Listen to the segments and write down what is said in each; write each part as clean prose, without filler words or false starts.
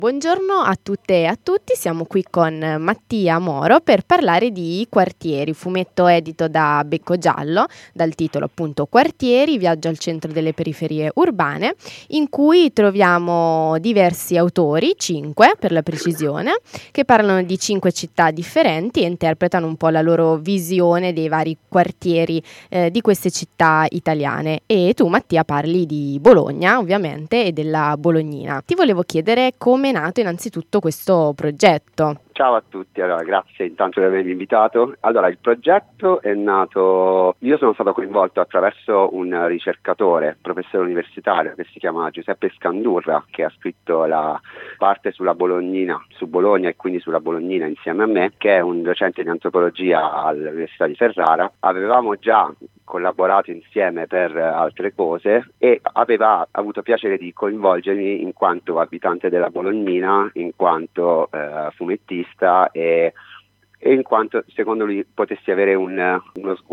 Buongiorno a tutte e a tutti, siamo qui con Mattia Moro per parlare di Quartieri, fumetto edito da Becco Giallo, dal titolo appunto Quartieri, viaggio al centro delle periferie urbane, in cui troviamo diversi autori, 5 per la precisione, che parlano di 5 città differenti e interpretano un po' la loro visione dei vari quartieri di queste città italiane. E tu, Mattia, parli di Bologna, ovviamente, e della Bolognina. Ti volevo chiedere come è nato innanzitutto questo progetto. Ciao a tutti, allora grazie intanto di avermi invitato. Allora, il progetto è nato, io sono stato coinvolto attraverso un ricercatore, professore universitario che si chiama Giuseppe Scandurra, che ha scritto la parte sulla Bolognina, su Bologna e quindi sulla Bolognina insieme a me, che è un docente di antropologia all'Università di Ferrara. Avevamo già collaborato insieme per altre cose e aveva avuto piacere di coinvolgermi in quanto abitante della Bolognina, in quanto fumettista e in quanto secondo lui potessi avere uno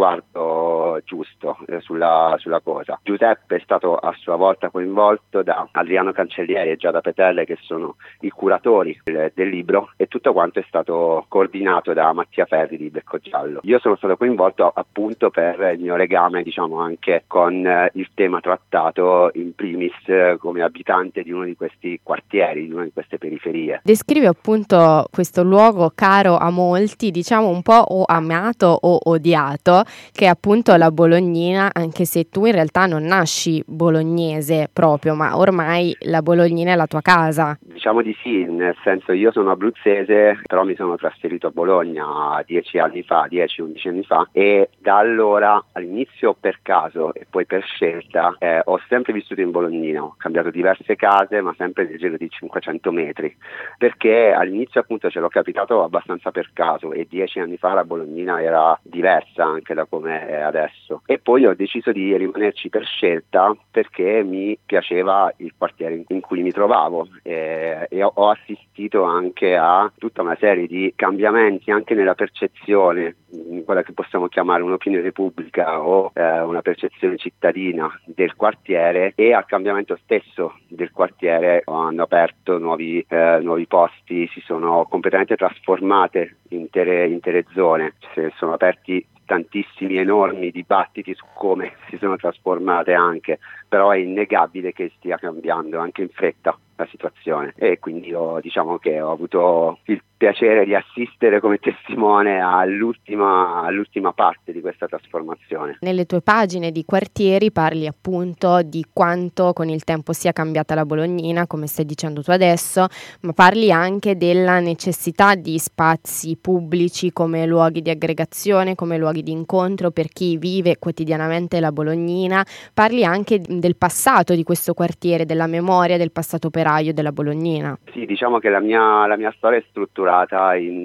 sguardo giusto sulla cosa. Giuseppe è stato a sua volta coinvolto da Adriano Cancellieri e Giada Petelle, che sono i curatori del libro, e tutto quanto è stato coordinato da Mattia Ferri di Becco Giallo. Io sono stato coinvolto appunto per il mio legame, diciamo, anche con il tema trattato, in primis come abitante di uno di questi quartieri, di una di queste periferie. Descrivi appunto questo luogo caro a molti, diciamo un po' o amato o odiato, che è appunto la Bolognina, anche se tu in realtà non nasci bolognese proprio, ma ormai la Bolognina è la tua casa. Diciamo di sì, nel senso io sono abruzzese, però mi sono trasferito a Bologna 10-11 anni fa, e da allora, all'inizio per caso e poi per scelta, ho sempre vissuto in Bolognina, ho cambiato diverse case ma sempre nel giro di 500 metri, perché all'inizio appunto ce l'ho capitato abbastanza per caso e 10 anni fa la Bolognina era diversa anche da come è adesso, e poi ho deciso di rimanerci per scelta perché mi piaceva il quartiere in cui mi trovavo e ho assistito anche a tutta una serie di cambiamenti anche nella percezione, quella che possiamo chiamare un'opinione pubblica o una percezione cittadina del quartiere, e al cambiamento stesso del quartiere hanno aperto nuovi posti, si sono completamente trasformate intere zone, si sono aperti tantissimi enormi dibattiti su come si sono trasformate anche, però è innegabile che stia cambiando anche in fretta la situazione, e quindi diciamo che ho avuto il piacere di assistere come testimone all'ultima parte di questa trasformazione. Nelle tue pagine di Quartieri parli appunto di quanto con il tempo sia cambiata la Bolognina, come stai dicendo tu adesso, ma parli anche della necessità di spazi pubblici come luoghi di aggregazione, come luoghi di incontro per chi vive quotidianamente la Bolognina. Parli anche del passato di questo quartiere, della memoria del passato operaio della Bolognina. Sì, diciamo che la mia storia è strutturata in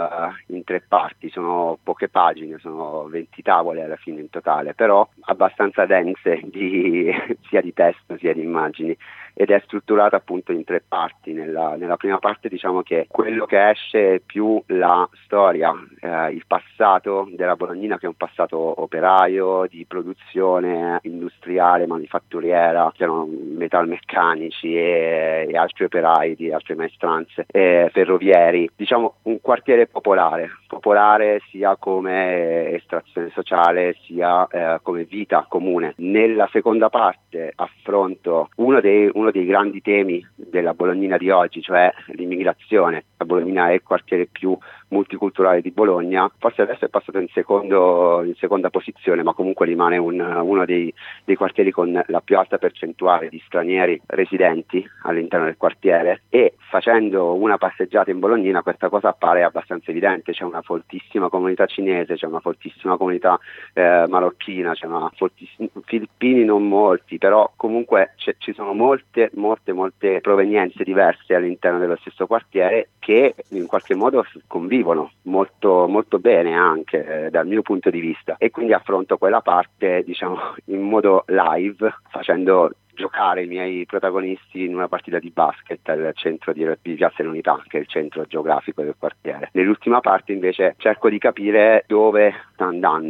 3 parti, sono poche pagine, sono 20 tavole alla fine in totale, però abbastanza dense sia di testo sia di immagini, ed è strutturata appunto in 3 parti. Nella prima parte diciamo che quello che esce è più la storia, il passato della Bolognina, che è un passato operaio, di produzione industriale, manifatturiera, c'erano metalmeccanici e altri operai di altre maestranze, ferrovieri, diciamo un quartiere popolare sia come estrazione sociale sia come vita comune. Nella seconda parte affronto uno dei grandi temi della Bolognina di oggi, cioè l'immigrazione. La Bolognina è il quartiere più multiculturale di Bologna, forse adesso è passato in seconda posizione, ma comunque rimane uno dei quartieri con la più alta percentuale di stranieri residenti all'interno del quartiere, e facendo una passeggiata in Bolognina questa cosa appare abbastanza evidente. C'è una fortissima comunità cinese, c'è una fortissima comunità marocchina, c'è una fortissima, filippini non molti, però comunque ci sono molte provenienze diverse all'interno dello stesso quartiere, che in qualche modo convivono molto bene anche dal mio punto di vista, e quindi affronto quella parte diciamo in modo live, facendo giocare i miei protagonisti in una partita di basket al centro di Piazza dell'Unità, che è il centro geografico del quartiere. Nell'ultima parte invece cerco di capire dove sta andando,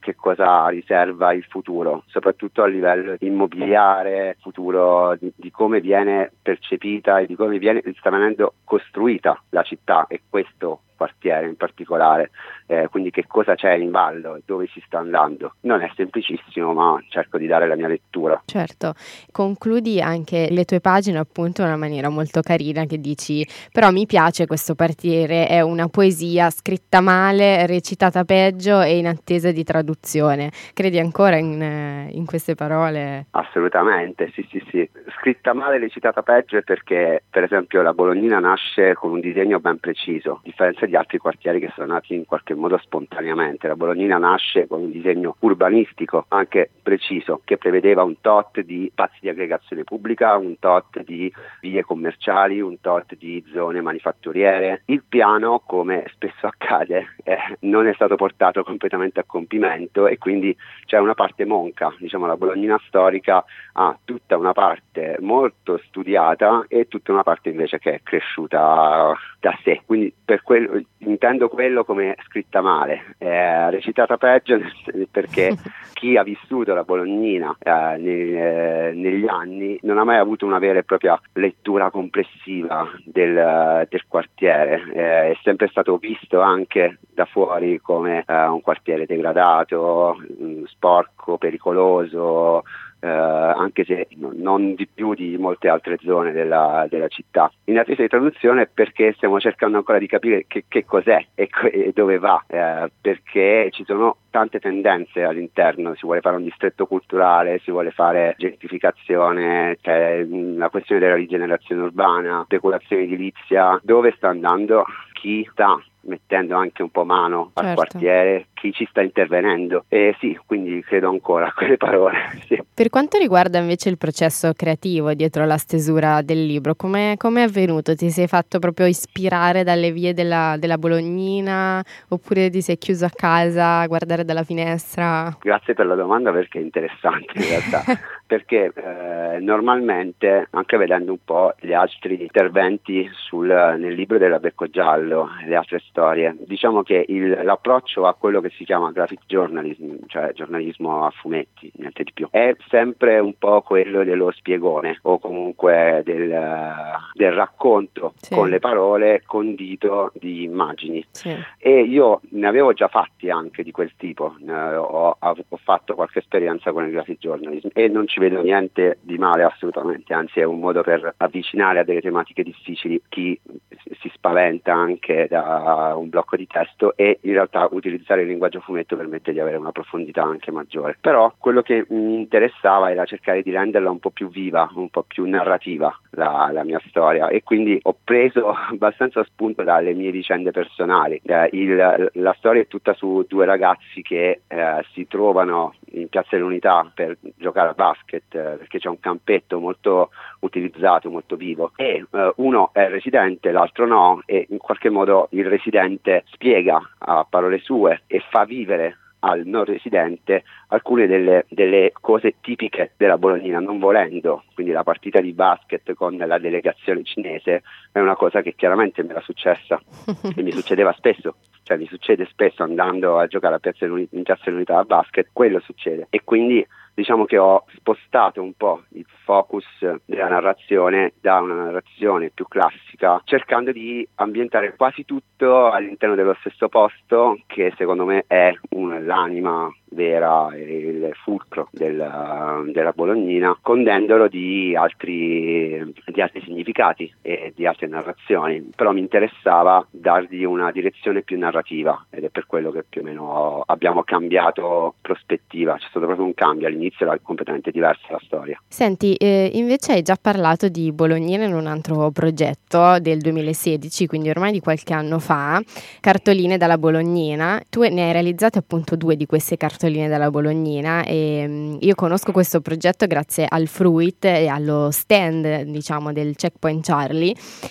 che cosa riserva il futuro, soprattutto a livello immobiliare, futuro di come viene percepita e di come sta venendo costruita la città e questo quartiere in particolare, quindi che cosa c'è in ballo e dove si sta andando. Non è semplicissimo, ma cerco di dare la mia lettura. Certo, concludi anche le tue pagine appunto in una maniera molto carina che dici: però mi piace questo quartiere, è una poesia scritta male, recitata peggio e in attesa di traduzione. Credi ancora in queste parole? Assolutamente, sì. Scritta male, recitata peggio è perché, per esempio, la Bolognina nasce con un disegno ben preciso, a differenza di altri quartieri che sono nati in qualche modo spontaneamente. La Bolognina nasce con un disegno urbanistico anche preciso, che prevedeva un tot di spazi di aggregazione pubblica, un tot di vie commerciali, un tot di zone manifatturiere. Il piano, come spesso accade, non è stato portato completamente a compimento e quindi c'è una parte monca. Diciamo, la Bolognina storica ha tutta una parte molto studiata e tutta una parte invece che è cresciuta da sé, quindi per quello intendo quello come scritta male, recitata peggio perché chi ha vissuto la Bolognina negli anni non ha mai avuto una vera e propria lettura complessiva del quartiere, è sempre stato visto anche da fuori come un quartiere degradato, sporco, pericoloso, anche se non di più di molte altre zone della città. In attesa di traduzione perché stiamo cercando ancora di capire che cos'è e dove va, perché ci sono tante tendenze all'interno, si vuole fare un distretto culturale, si vuole fare gentrificazione, c'è la questione della rigenerazione urbana, speculazione edilizia, dove sta andando chi sta mettendo anche un po' mano al quartiere, chi ci sta intervenendo. E sì, quindi credo ancora a quelle parole. Sì. Per quanto riguarda invece il processo creativo dietro la stesura del libro, come è avvenuto? Ti sei fatto proprio ispirare dalle vie della Bolognina oppure ti sei chiuso a casa a guardare dalla finestra? Grazie per la domanda perché è interessante in realtà. Perché normalmente, anche vedendo un po' gli altri interventi nel libro della Becco Giallo e le altre storie, diciamo che l'approccio a quello che si chiama graphic journalism, cioè giornalismo a fumetti, niente di più, è sempre un po' quello dello spiegone o comunque del racconto con le parole condito di immagini. E io ne avevo già fatti anche di quel tipo, ho fatto qualche esperienza con il graphic journalism e non ci vedo niente di male assolutamente, anzi è un modo per avvicinare a delle tematiche difficili chi si spaventa anche da un blocco di testo, e in realtà utilizzare il linguaggio fumetto permette di avere una profondità anche maggiore. Però quello che mi interessava era cercare di renderla un po' più viva, un po' più narrativa la mia storia, e quindi ho preso abbastanza spunto dalle mie vicende personali. La storia è tutta su due ragazzi che si trovano in Piazza dell'Unità per giocare a basket, perché c'è un campetto molto utilizzato, molto vivo, e uno è residente, l'altro no, e in qualche modo il residente spiega a parole sue e fa vivere al non residente alcune delle cose tipiche della Bolognina, non volendo. Quindi la partita di basket con la delegazione cinese è una cosa che chiaramente mi era successa e mi succedeva spesso, cioè mi succede spesso andando a giocare in Piazza dell'Unità a basket, quello succede. E quindi diciamo che ho spostato un po' il focus della narrazione da una narrazione più classica, cercando di ambientare quasi tutto all'interno dello stesso posto, che secondo me è l'anima vera e il fulcro della Bolognina, condendolo di altri significati e di altre narrazioni. Però mi interessava dargli una direzione più narrativa ed è per quello che più o meno abbiamo cambiato prospettiva. C'è stato proprio un cambio, all'inizio era completamente diversa la storia. Senti, invece hai già parlato di Bolognina in un altro progetto del 2016, quindi ormai di qualche anno fa, Cartoline dalla Bolognina. Tu ne hai realizzate appunto 2 di queste cartoline dalla Bolognina e io conosco questo progetto grazie al Fruit e allo stand, diciamo, del Checkpoint Charlie,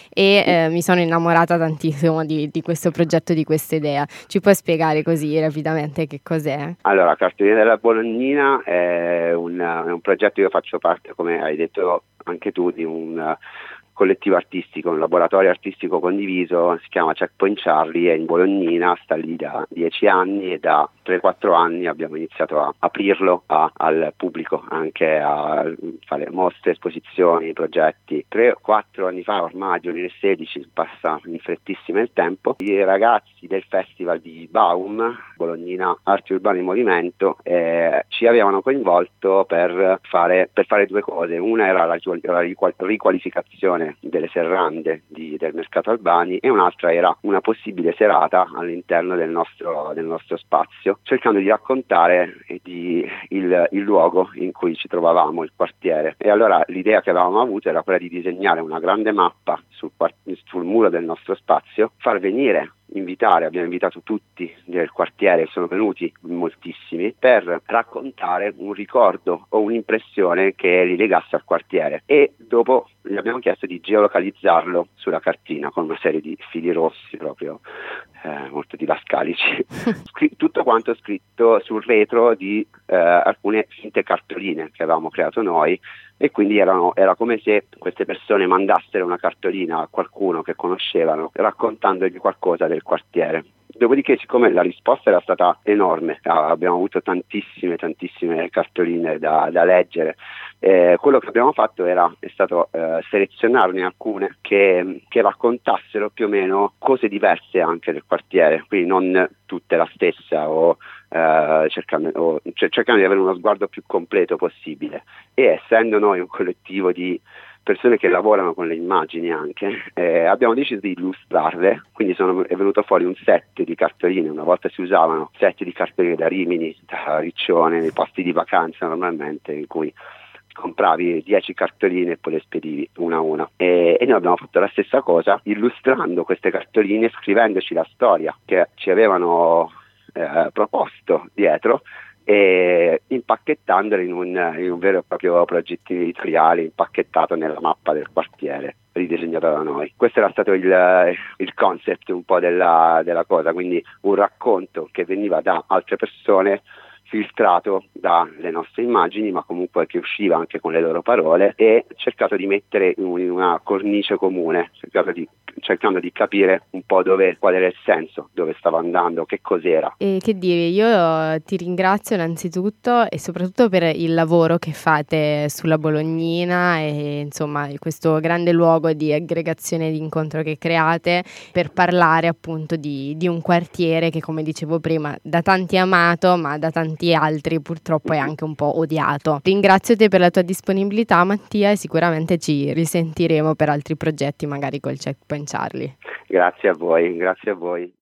e mi sono innamorata tantissimo di questo progetto, di questa idea. Ci puoi spiegare così rapidamente che cos'è? Allora, Cartoline della Bolognina è un progetto, io faccio parte, come hai detto anche tu, di un collettivo artistico, un laboratorio artistico condiviso, si chiama Checkpoint Charlie, è in Bolognina, sta lì da 10 anni e da 3-4 anni abbiamo iniziato a aprirlo al pubblico, anche a fare mostre, esposizioni, progetti. 3-4 anni fa, ormai 2016, passa in frettissima il tempo, i ragazzi del festival di Baum, Bolognina Arti Urbane in Movimento, ci avevano coinvolto per fare due cose. Una era la riqualificazione delle serrande del mercato Albani e un'altra era una possibile serata all'interno del nostro spazio, cercando di raccontare il luogo in cui ci trovavamo, il quartiere. E allora l'idea che avevamo avuto era quella di disegnare una grande mappa sul muro del nostro spazio, abbiamo invitato tutti del quartiere, sono venuti moltissimi, per raccontare un ricordo o un'impressione che li legasse al quartiere, e dopo gli abbiamo chiesto di geolocalizzarlo sulla cartina con una serie di fili rossi proprio molto didascalici. Tutto quanto scritto sul retro di alcune finte cartoline che avevamo creato noi, e quindi era come se queste persone mandassero una cartolina a qualcuno che conoscevano raccontandogli qualcosa del quartiere. Dopodiché, siccome la risposta era stata enorme, abbiamo avuto tantissime cartoline da leggere, quello che abbiamo fatto è stato selezionarne alcune che raccontassero più o meno cose diverse anche del quartiere, quindi non tutte la stessa, cercando di avere uno sguardo più completo possibile. E essendo noi un collettivo di persone che lavorano con le immagini anche, abbiamo deciso di illustrarle, quindi è venuto fuori un set di cartoline. Una volta si usavano set di cartoline da Rimini, da Riccione, nei posti di vacanza normalmente, in cui compravi 10 cartoline e poi le spedivi una a una, e noi abbiamo fatto la stessa cosa illustrando queste cartoline, scrivendoci la storia che ci avevano proposto dietro e impacchettandole in un vero e proprio progetto editoriale impacchettato nella mappa del quartiere ridisegnato da noi. Questo era stato il concept un po' della cosa, quindi un racconto che veniva da altre persone, filtrato dalle nostre immagini, ma comunque che usciva anche con le loro parole, e cercato di mettere in una cornice comune, cercando di capire un po' qual era il senso, dove stava andando, che cos'era. E che dire, io ti ringrazio innanzitutto e soprattutto per il lavoro che fate sulla Bolognina e insomma questo grande luogo di aggregazione e di incontro che create per parlare appunto di un quartiere che, come dicevo prima, da tanti è amato, ma da tanti altri purtroppo è anche un po' odiato. Ringrazio te per la tua disponibilità, Mattia, e sicuramente ci risentiremo per altri progetti, magari col Checkpoint Charlie. Grazie a voi.